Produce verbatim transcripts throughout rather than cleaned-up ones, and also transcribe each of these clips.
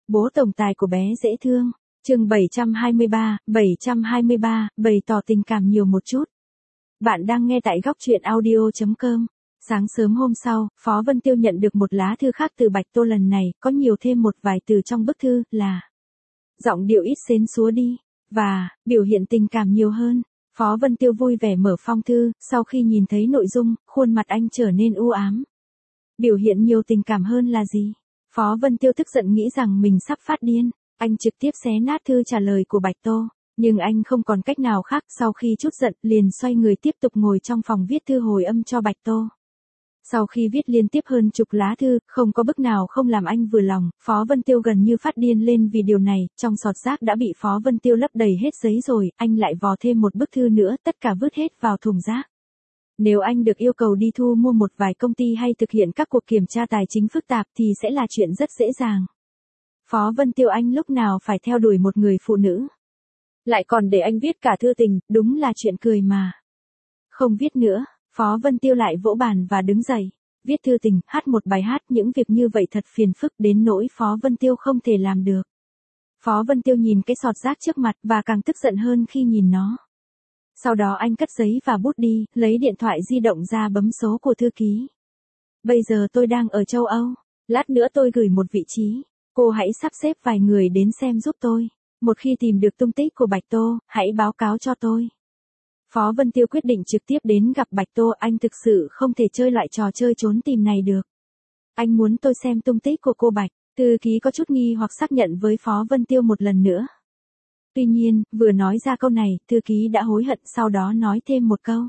Bố tổng tài của bé dễ thương. Chương bảy trăm hai mươi ba, bảy trăm hai mươi ba, bày tỏ tình cảm nhiều một chút. Bạn đang nghe tại góc truyện audio chấm com. Sáng sớm hôm sau, Phó Vân Tiêu nhận được một lá thư khác từ Bạch Tô, lần này có nhiều thêm một vài từ trong bức thư là giọng điệu ít xến xúa đi và biểu hiện tình cảm nhiều hơn. Phó Vân Tiêu vui vẻ mở phong thư, sau khi nhìn thấy nội dung, khuôn mặt anh trở nên u ám. Biểu hiện nhiều tình cảm hơn là gì? Phó Vân Tiêu tức giận nghĩ rằng mình sắp phát điên. Anh trực tiếp xé nát thư trả lời của Bạch Tô, nhưng anh không còn cách nào khác, sau khi trút giận, liền xoay người tiếp tục ngồi trong phòng viết thư hồi âm cho Bạch Tô. Sau khi viết liên tiếp hơn chục lá thư, không có bức nào không làm anh vừa lòng, Phó Vân Tiêu gần như phát điên lên vì điều này, trong sọt rác đã bị Phó Vân Tiêu lấp đầy hết giấy rồi, anh lại vò thêm một bức thư nữa, tất cả vứt hết vào thùng rác. Nếu anh được yêu cầu đi thu mua một vài công ty hay thực hiện các cuộc kiểm tra tài chính phức tạp thì sẽ là chuyện rất dễ dàng. Phó Vân Tiêu anh lúc nào phải theo đuổi một người phụ nữ. Lại còn để anh viết cả thư tình, đúng là chuyện cười mà. Không viết nữa, Phó Vân Tiêu lại vỗ bàn và đứng dậy. Viết thư tình, hát một bài hát, những việc như vậy thật phiền phức đến nỗi Phó Vân Tiêu không thể làm được. Phó Vân Tiêu nhìn cái sọt rác trước mặt và càng tức giận hơn khi nhìn nó. Sau đó anh cất giấy và bút đi, lấy điện thoại di động ra bấm số của thư ký. Bây giờ tôi đang ở châu Âu, lát nữa tôi gửi một vị trí. Cô hãy sắp xếp vài người đến xem giúp tôi. Một khi tìm được tung tích của Bạch Tô, hãy báo cáo cho tôi. Phó Vân Tiêu quyết định trực tiếp đến gặp Bạch Tô, anh thực sự không thể chơi loại trò chơi trốn tìm này được. Anh muốn tôi xem tung tích của cô Bạch. Thư ký có chút nghi hoặc xác nhận với Phó Vân Tiêu một lần nữa. Tuy nhiên, vừa nói ra câu này, thư ký đã hối hận, sau đó nói thêm một câu.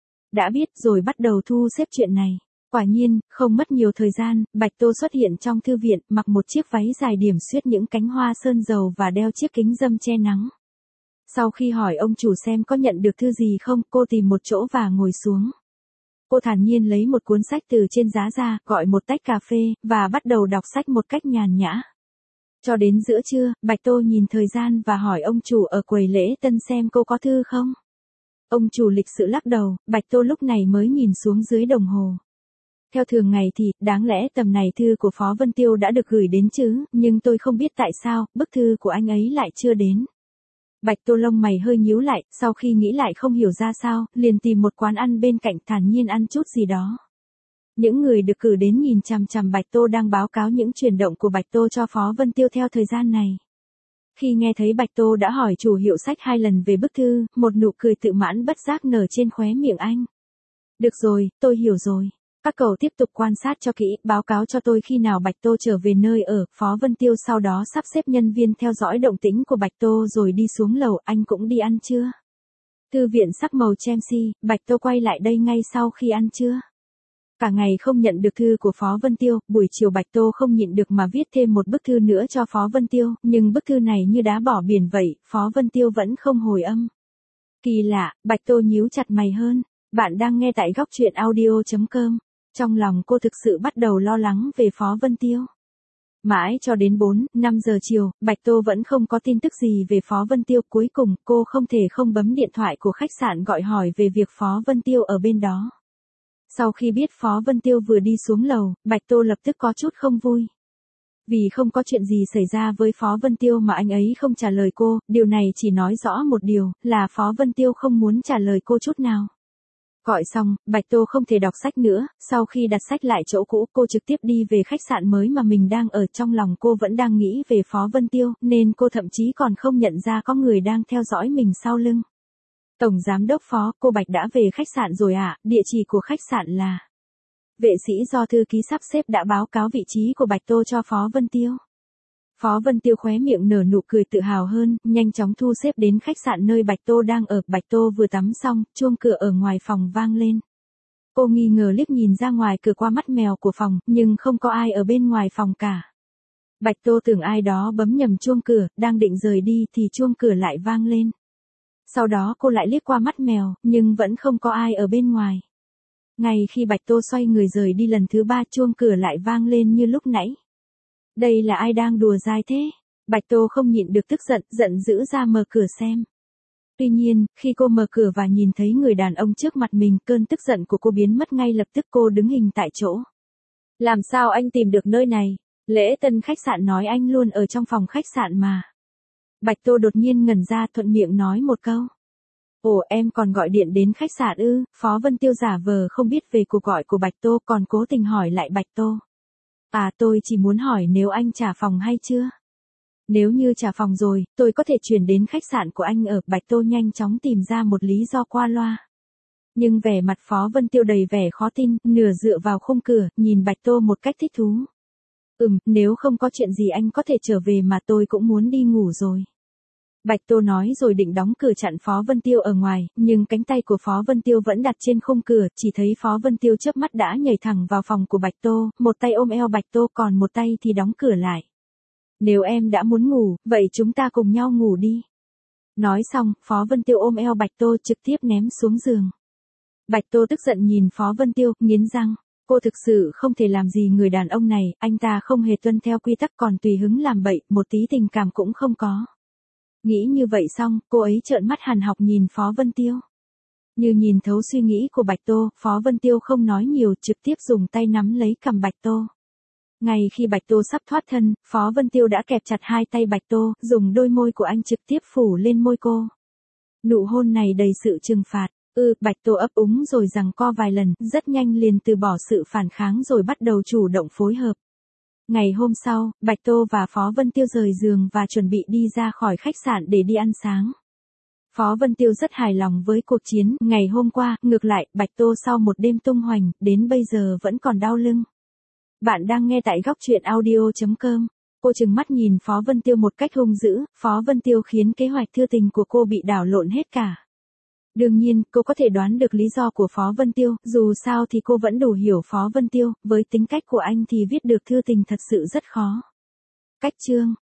Đã biết rồi, bắt đầu thu xếp chuyện này. Quả nhiên, không mất nhiều thời gian, Bạch Tô xuất hiện trong thư viện, mặc một chiếc váy dài điểm xuyết những cánh hoa sơn dầu và đeo chiếc kính râm che nắng. Sau khi hỏi ông chủ xem có nhận được thư gì không, cô tìm một chỗ và ngồi xuống. Cô thản nhiên lấy một cuốn sách từ trên giá ra, gọi một tách cà phê, và bắt đầu đọc sách một cách nhàn nhã. Cho đến giữa trưa, Bạch Tô nhìn thời gian và hỏi ông chủ ở quầy lễ tân xem cô có thư không. Ông chủ lịch sự lắc đầu, Bạch Tô lúc này mới nhìn xuống dưới đồng hồ. Theo thường ngày thì, đáng lẽ tầm này thư của Phó Vân Tiêu đã được gửi đến chứ, nhưng tôi không biết tại sao, bức thư của anh ấy lại chưa đến. Bạch Tô lông mày hơi nhíu lại, sau khi nghĩ lại không hiểu ra sao, liền tìm một quán ăn bên cạnh thản nhiên ăn chút gì đó. Những người được cử đến nhìn chằm chằm Bạch Tô đang báo cáo những chuyển động của Bạch Tô cho Phó Vân Tiêu theo thời gian này. Khi nghe thấy Bạch Tô đã hỏi chủ hiệu sách hai lần về bức thư, một nụ cười tự mãn bất giác nở trên khóe miệng anh. Được rồi, tôi hiểu rồi. Các cậu tiếp tục quan sát cho kỹ, báo cáo cho tôi khi nào Bạch Tô trở về nơi ở. Phó Vân Tiêu sau đó sắp xếp nhân viên theo dõi động tĩnh của Bạch Tô rồi đi xuống lầu. Anh cũng đi ăn trưa. Thư viện sắc màu Chelsea, Bạch Tô quay lại đây ngay sau khi ăn trưa. Cả ngày không nhận được thư của Phó Vân Tiêu, buổi chiều Bạch Tô không nhịn được mà viết thêm một bức thư nữa cho Phó Vân Tiêu, nhưng bức thư này như đá bỏ biển vậy, Phó Vân Tiêu vẫn không hồi âm. Kỳ lạ, Bạch Tô nhíu chặt mày hơn. Bạn đang nghe tại góc truyện audio chấm com. Trong lòng cô thực sự bắt đầu lo lắng về Phó Vân Tiêu. Mãi cho đến bốn, năm giờ chiều, Bạch Tô vẫn không có tin tức gì về Phó Vân Tiêu. Cuối cùng, cô không thể không bấm điện thoại của khách sạn gọi hỏi về việc Phó Vân Tiêu ở bên đó. Sau khi biết Phó Vân Tiêu vừa đi xuống lầu, Bạch Tô lập tức có chút không vui. Vì không có chuyện gì xảy ra với Phó Vân Tiêu mà anh ấy không trả lời cô, điều này chỉ nói rõ một điều, là Phó Vân Tiêu không muốn trả lời cô chút nào. Gọi xong, Bạch Tô không thể đọc sách nữa, sau khi đặt sách lại chỗ cũ, cô trực tiếp đi về khách sạn mới mà mình đang ở. Trong lòng cô vẫn đang nghĩ về Phó Vân Tiêu, nên cô thậm chí còn không nhận ra có người đang theo dõi mình sau lưng. Tổng giám đốc Phó, cô Bạch đã về khách sạn rồi ạ, à? Địa chỉ của khách sạn là... Vệ sĩ do thư ký sắp xếp đã báo cáo vị trí của Bạch Tô cho Phó Vân Tiêu. Phó Vân Tiêu khóe miệng nở nụ cười tự hào hơn, nhanh chóng thu xếp đến khách sạn nơi Bạch Tô đang ở. Bạch Tô vừa tắm xong, chuông cửa ở ngoài phòng vang lên. Cô nghi ngờ liếc nhìn ra ngoài cửa qua mắt mèo của phòng, nhưng không có ai ở bên ngoài phòng cả. Bạch Tô tưởng ai đó bấm nhầm chuông cửa, đang định rời đi thì chuông cửa lại vang lên. Sau đó cô lại liếc qua mắt mèo, nhưng vẫn không có ai ở bên ngoài. Ngay khi Bạch Tô xoay người rời đi lần thứ ba, chuông cửa lại vang lên như lúc nãy. Đây là ai đang đùa dai thế? Bạch Tô không nhịn được tức giận, giận dữ ra mở cửa xem. Tuy nhiên, khi cô mở cửa và nhìn thấy người đàn ông trước mặt mình, cơn tức giận của cô biến mất ngay lập tức. Cô đứng hình tại chỗ. Làm sao anh tìm được nơi này? Lễ tân khách sạn nói anh luôn ở trong phòng khách sạn mà. Bạch Tô đột nhiên ngẩn ra thuận miệng nói một câu. Ồ em còn gọi điện đến khách sạn ư, Phó Vân Tiêu giả vờ không biết về cuộc gọi của Bạch Tô còn cố tình hỏi lại Bạch Tô. À tôi chỉ muốn hỏi nếu anh trả phòng hay chưa? Nếu như trả phòng rồi, tôi có thể chuyển đến khách sạn của anh ở. Bạch Tô nhanh chóng tìm ra một lý do qua loa. Nhưng vẻ mặt Phó Vân Tiêu đầy vẻ khó tin, nửa dựa vào khung cửa, nhìn Bạch Tô một cách thích thú. Ừm, nếu không có chuyện gì anh có thể trở về mà tôi cũng muốn đi ngủ rồi. Bạch Tô nói rồi định đóng cửa chặn Phó Vân Tiêu ở ngoài, nhưng cánh tay của Phó Vân Tiêu vẫn đặt trên khung cửa, chỉ thấy Phó Vân Tiêu chớp mắt đã nhảy thẳng vào phòng của Bạch Tô, một tay ôm eo Bạch Tô còn một tay thì đóng cửa lại. Nếu em đã muốn ngủ, vậy chúng ta cùng nhau ngủ đi. Nói xong, Phó Vân Tiêu ôm eo Bạch Tô trực tiếp ném xuống giường. Bạch Tô tức giận nhìn Phó Vân Tiêu, nghiến răng. Cô thực sự không thể làm gì người đàn ông này, anh ta không hề tuân theo quy tắc còn tùy hứng làm bậy, một tí tình cảm cũng không có. Nghĩ như vậy xong, cô ấy trợn mắt hàn học nhìn Phó Vân Tiêu. Như nhìn thấu suy nghĩ của Bạch Tô, Phó Vân Tiêu không nói nhiều trực tiếp dùng tay nắm lấy cằm Bạch Tô. Ngay khi Bạch Tô sắp thoát thân, Phó Vân Tiêu đã kẹp chặt hai tay Bạch Tô, dùng đôi môi của anh trực tiếp phủ lên môi cô. Nụ hôn này đầy sự trừng phạt. Ừ, Bạch Tô ấp úng rồi giằng co vài lần, rất nhanh liền từ bỏ sự phản kháng rồi bắt đầu chủ động phối hợp. Ngày hôm sau, Bạch Tô và Phó Vân Tiêu rời giường và chuẩn bị đi ra khỏi khách sạn để đi ăn sáng. Phó Vân Tiêu rất hài lòng với cuộc chiến ngày hôm qua, ngược lại, Bạch Tô sau một đêm tung hoành, đến bây giờ vẫn còn đau lưng. Bạn đang nghe tại góc truyện audio chấm com. Cô trừng mắt nhìn Phó Vân Tiêu một cách hung dữ, Phó Vân Tiêu khiến kế hoạch thư tình của cô bị đảo lộn hết cả. Đương nhiên, cô có thể đoán được lý do của Phó Vân Tiêu, dù sao thì cô vẫn đủ hiểu Phó Vân Tiêu, với tính cách của anh thì viết được thư tình thật sự rất khó. Cách chương